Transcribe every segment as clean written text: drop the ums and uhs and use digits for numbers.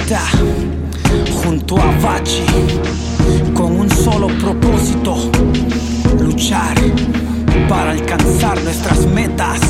Argueta junto a Bachi, con un solo propósito: luchar para alcanzar nuestras metas.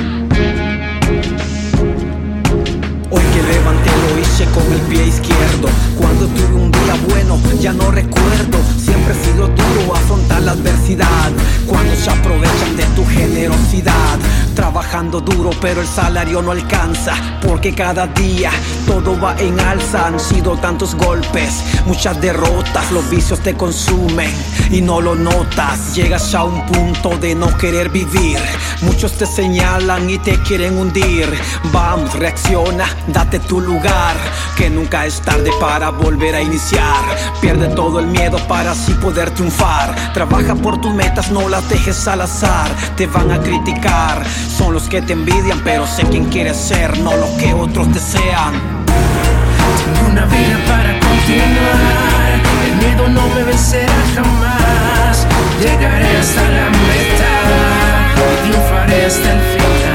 Hoy que levanté lo hice con el pie izquierdo. Cuando tuve un día bueno ya no recuerdo. Siempre he sido duro afrontar la adversidad, cuando se aprovechan de tu generosidad. Trabajando duro pero el salario no alcanza, porque cada día todo va en alza. Han sido tantos golpes, muchas derrotas, los vicios te consumen y no lo notas. Llegas a un punto de no querer vivir, muchos te señalan y te quieren hundir. Vamos, reacciona, date tu lugar, que nunca es tarde para volver a iniciar. Pierde todo el miedo para así poder triunfar. Trabaja por tus metas, no las dejes al azar. Te van a criticar, son los que te envidian, pero sé quién quieres ser, no lo que otros desean. Tengo una vida para continuar, el miedo no me vencerá jamás. Llegaré hasta la meta y triunfaré hasta el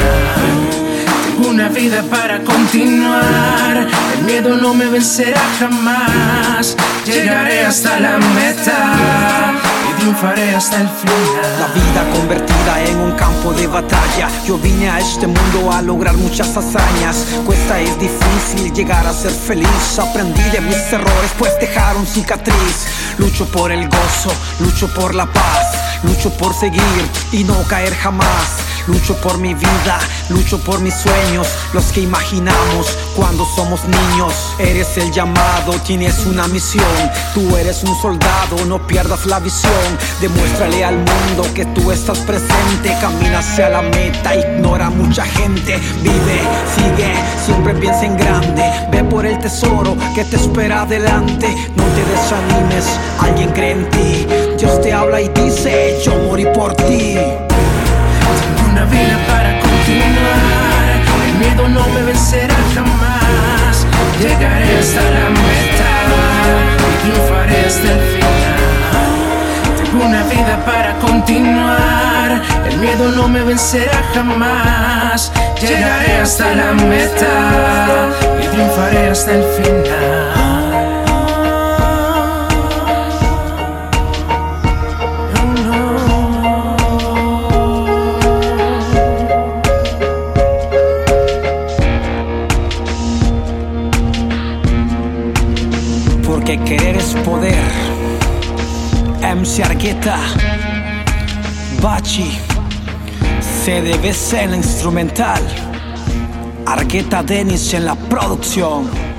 final. Tengo una vida para continuar, el miedo no me vencerá jamás. Llegaré hasta la meta y triunfaré hasta el final. La vida convertida en un campo de batalla. Yo vine a este mundo a lograr muchas hazañas. Cuesta, es difícil llegar a ser feliz. Aprendí de mis errores, pues dejaron cicatriz. Lucho por el gozo, lucho por la paz, lucho por seguir y no caer jamás. Lucho por mi vida, lucho por mis sueños, los que imaginamos cuando somos niños. Eres el llamado, tienes una misión. Tú eres un soldado, no pierdas la visión. Demuéstrale al mundo que tú estás presente. Camina hacia la meta, ignora a mucha gente. Vive, sigue, siempre piensa en grande. Ve por el tesoro que te espera adelante. No te desanimes, alguien cree en ti. Dios te habla y dice: yo morí por ti. Tengo una vida para continuar, el miedo no me vencerá jamás. Llegaré hasta la meta y triunfaré hasta el final. Tengo una vida para continuar, el miedo no me vencerá jamás. Llegaré hasta la meta y triunfaré hasta el final. Porque querer es poder. MC Argueta, Bachi, CDBC en la instrumental, Argueta Dennis en la producción.